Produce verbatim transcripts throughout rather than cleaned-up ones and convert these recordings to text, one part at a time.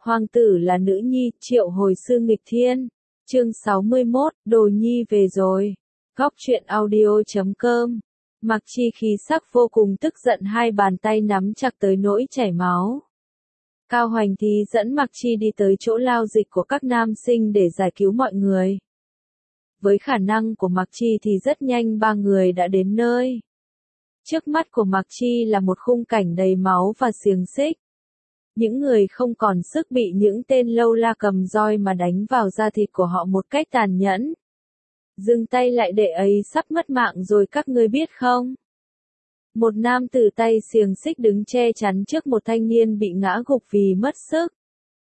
Hoàng tử là nữ nhi, triệu hồi sư nghịch thiên. Chương sáu mươi mốt, Đồ Nhi về rồi. Góc truyện audio chấm com. Mạc Chi khí sắc vô cùng tức giận, hai bàn tay nắm chặt tới nỗi chảy máu. Cao Hoành Thí dẫn Mạc Chi đi tới chỗ lao dịch của các nam sinh để giải cứu mọi người. Với khả năng của Mạc Chi thì rất nhanh ba người đã đến nơi. Trước mắt của Mạc Chi là một khung cảnh đầy máu và xiềng xích. Những người không còn sức bị những tên lâu la cầm roi mà đánh vào da thịt của họ một cách tàn nhẫn. Dừng tay lại, đệ ấy sắp mất mạng rồi, các ngươi biết không? Một nam tử tay xiềng xích đứng che chắn trước một thanh niên bị ngã gục vì mất sức.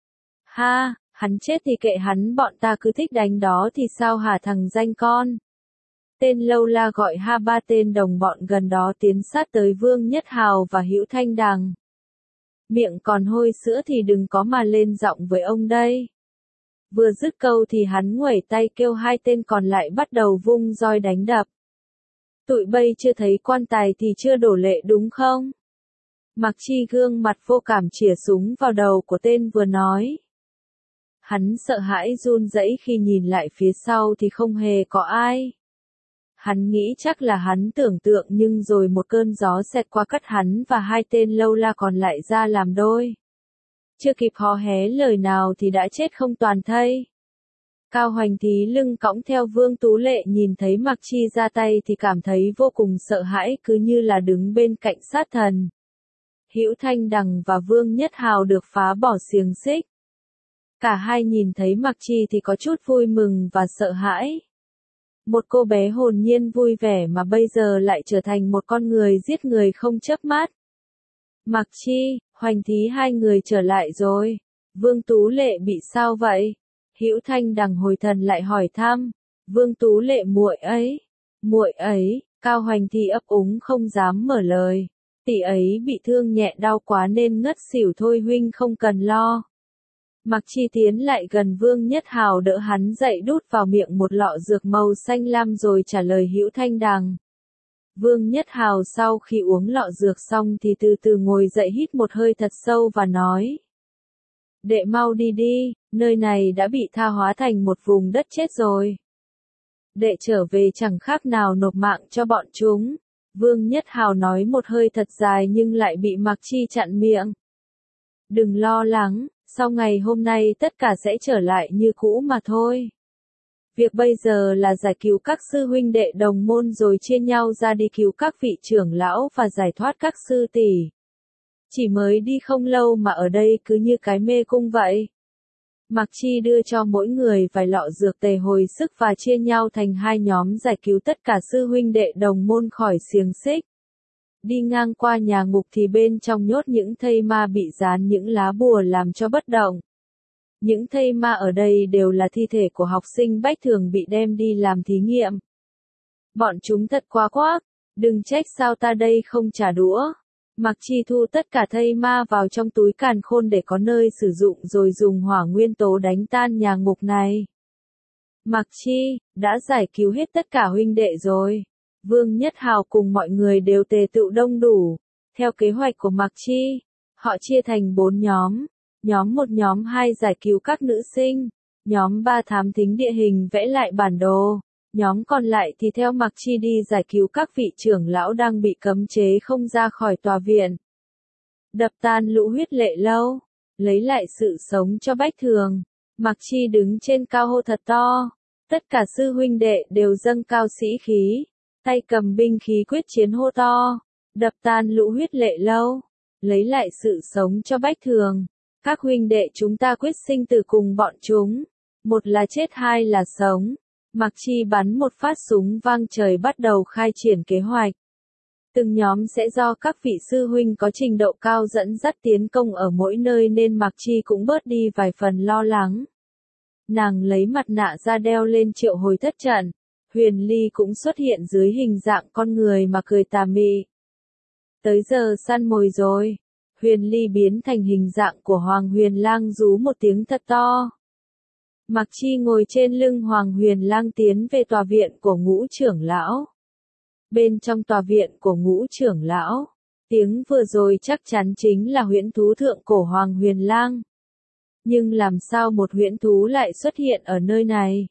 Ha, hắn chết thì kệ hắn, bọn ta cứ thích đánh đó thì sao hả thằng danh con? Tên lâu la gọi ha ba tên đồng bọn gần đó tiến sát tới Vương Nhất Hào và Hữu Thanh Đằng. Miệng còn hôi sữa thì đừng có mà lên giọng với ông đây. Vừa dứt câu thì hắn nguẩy tay kêu hai tên còn lại bắt đầu vung roi đánh đập. Tụi bây chưa thấy quan tài thì chưa đổ lệ đúng không? Mạc Chi gương mặt vô cảm chĩa súng vào đầu của tên vừa nói. Hắn sợ hãi run rẩy khi nhìn lại phía sau thì không hề có ai. Hắn nghĩ chắc là hắn tưởng tượng, nhưng rồi một cơn gió xẹt qua cắt hắn và hai tên lâu la còn lại ra làm đôi. Chưa kịp hò hé lời nào thì đã chết không toàn thây. Cao Hoành Thí lưng cõng theo Vương Tú Lệ nhìn thấy Mạc Chi ra tay thì cảm thấy vô cùng sợ hãi, cứ như là đứng bên cạnh sát thần. Hữu Thanh Đằng và Vương Nhất Hào được phá bỏ xiềng xích. Cả hai nhìn thấy Mạc Chi thì có chút vui mừng và sợ hãi. Một cô bé hồn nhiên vui vẻ mà bây giờ lại trở thành một con người giết người không chớp mắt. Mạc Chi, Hoành Thí, hai người trở lại rồi. Vương Tú Lệ bị sao vậy? Hữu Thanh Đằng hồi thần lại hỏi thăm. Vương Tú Lệ, muội ấy, muội ấy. Cao Hoành Thí ấp úng không dám mở lời. Tỷ ấy bị thương nhẹ, đau quá nên ngất xỉu thôi, huynh không cần lo. Mạc Chi tiến lại gần Vương Nhất Hào đỡ hắn dậy, đút vào miệng một lọ dược màu xanh lam rồi trả lời Hữu Thanh Đằng. Vương Nhất Hào sau khi uống lọ dược xong thì từ từ ngồi dậy, hít một hơi thật sâu và nói. Đệ mau đi đi, nơi này đã bị tha hóa thành một vùng đất chết rồi. Đệ trở về chẳng khác nào nộp mạng cho bọn chúng. Vương Nhất Hào nói một hơi thật dài nhưng lại bị Mạc Chi chặn miệng. Đừng lo lắng. Sau ngày hôm nay tất cả sẽ trở lại như cũ mà thôi. Việc bây giờ là giải cứu các sư huynh đệ đồng môn rồi chia nhau ra đi cứu các vị trưởng lão và giải thoát các sư tỷ. Chỉ mới đi không lâu mà ở đây cứ như cái mê cung vậy. Mạc Chi đưa cho mỗi người vài lọ dược tề hồi sức và chia nhau thành hai nhóm giải cứu tất cả sư huynh đệ đồng môn khỏi xiềng xích. Đi ngang qua nhà ngục thì bên trong nhốt những thây ma bị dán những lá bùa làm cho bất động. Những thây ma ở đây đều là thi thể của học sinh bách thường bị đem đi làm thí nghiệm. Bọn chúng thật quá quác, đừng trách sao ta đây không trả đũa. Mạc Chi thu tất cả thây ma vào trong túi càn khôn để có nơi sử dụng rồi dùng hỏa nguyên tố đánh tan nhà ngục này. Mạc Chi, đã giải cứu hết tất cả huynh đệ rồi. Vương Nhất Hào cùng mọi người đều tề tựu đông đủ. Theo kế hoạch của Mạc Chi, họ chia thành bốn nhóm. Nhóm một, nhóm hai giải cứu các nữ sinh. Nhóm ba thám thính địa hình, vẽ lại bản đồ. Nhóm còn lại thì theo Mạc Chi đi giải cứu các vị trưởng lão đang bị cấm chế không ra khỏi tòa viện. Đập tan lũ huyết lệ lâu. Lấy lại sự sống cho bách thường. Mạc Chi đứng trên cao hô thật to. Tất cả sư huynh đệ đều dâng cao sĩ khí. Tay cầm binh khí quyết chiến hô to, đập tan lũ huyết lệ lâu, lấy lại sự sống cho bách thường. Các huynh đệ chúng ta quyết sinh tử cùng bọn chúng, một là chết hai là sống. Mạc Chi bắn một phát súng vang trời bắt đầu khai triển kế hoạch. Từng nhóm sẽ do các vị sư huynh có trình độ cao dẫn dắt tiến công ở mỗi nơi nên Mạc Chi cũng bớt đi vài phần lo lắng. Nàng lấy mặt nạ ra đeo lên triệu hồi thất trận. Huyền Ly cũng xuất hiện dưới hình dạng con người mà cười tà mị. Tới giờ săn mồi rồi. Huyền Ly biến thành hình dạng của Hoàng Huyền Lang rú một tiếng thật to. Mạc Chi ngồi trên lưng Hoàng Huyền Lang tiến về tòa viện của Ngũ trưởng lão. Bên trong tòa viện của Ngũ trưởng lão, tiếng vừa rồi chắc chắn chính là huyễn thú thượng cổ Hoàng Huyền Lang. Nhưng làm sao một huyễn thú lại xuất hiện ở nơi này?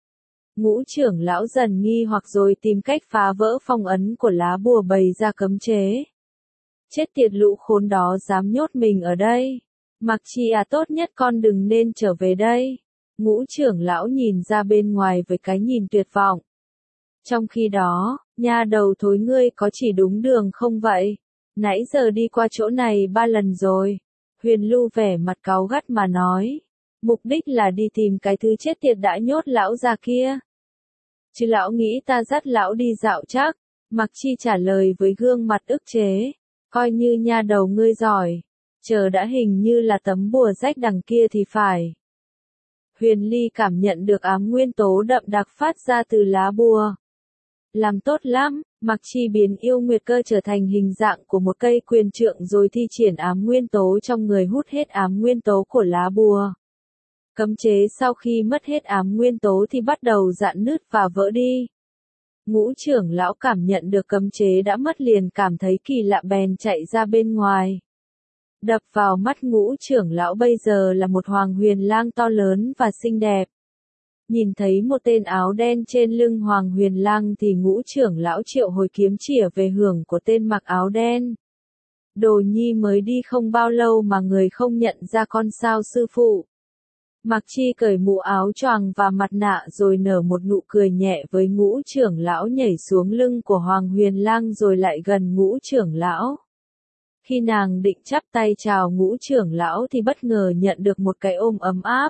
Ngũ trưởng lão dần nghi hoặc rồi tìm cách phá vỡ phong ấn của lá bùa bày ra cấm chế. Chết tiệt lũ khốn đó dám nhốt mình ở đây. Mặc Chi à, tốt nhất con đừng nên trở về đây. Ngũ trưởng lão nhìn ra bên ngoài với cái nhìn tuyệt vọng. Trong khi đó, nha đầu thối ngươi có chỉ đúng đường không vậy? Nãy giờ đi qua chỗ này ba lần rồi. Huyền Lưu vẻ mặt cáu gắt mà nói. Mục đích là đi tìm cái thứ chết tiệt đã nhốt lão già kia. Chứ lão nghĩ ta dắt lão đi dạo chắc. Mặc Chi trả lời với gương mặt ức chế. Coi như nha đầu ngươi giỏi. Chờ đã, hình như là tấm bùa rách đằng kia thì phải. Huyền Ly cảm nhận được ám nguyên tố đậm đặc phát ra từ lá bùa. Làm tốt lắm, Mặc Chi biến yêu nguyệt cơ trở thành hình dạng của một cây quyền trượng rồi thi triển ám nguyên tố trong người hút hết ám nguyên tố của lá bùa. Cấm chế sau khi mất hết ám nguyên tố thì bắt đầu rạn nứt và vỡ đi. Ngũ trưởng lão cảm nhận được cấm chế đã mất liền cảm thấy kỳ lạ bèn chạy ra bên ngoài. Đập vào mắt ngũ trưởng lão bây giờ là một hoàng huyền lang to lớn và xinh đẹp. Nhìn thấy một tên áo đen trên lưng hoàng huyền lang thì ngũ trưởng lão triệu hồi kiếm chĩa về hưởng của tên mặc áo đen. Đồ nhi mới đi không bao lâu mà người không nhận ra con sao sư phụ. Mặc Chi cởi mũ áo choàng và mặt nạ rồi nở một nụ cười nhẹ với ngũ trưởng lão, nhảy xuống lưng của hoàng huyền lang rồi lại gần ngũ trưởng lão. Khi nàng định chắp tay chào ngũ trưởng lão thì bất ngờ nhận được một cái ôm ấm áp.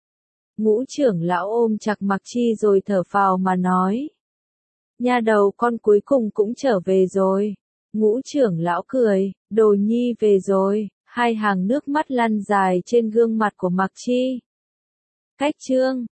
Ngũ trưởng lão ôm chặt Mặc Chi rồi thở phào mà nói. Nha đầu con cuối cùng cũng trở về rồi. Ngũ trưởng lão cười, đồ nhi về rồi, hai hàng nước mắt lăn dài trên gương mặt của Mặc Chi. Cách chương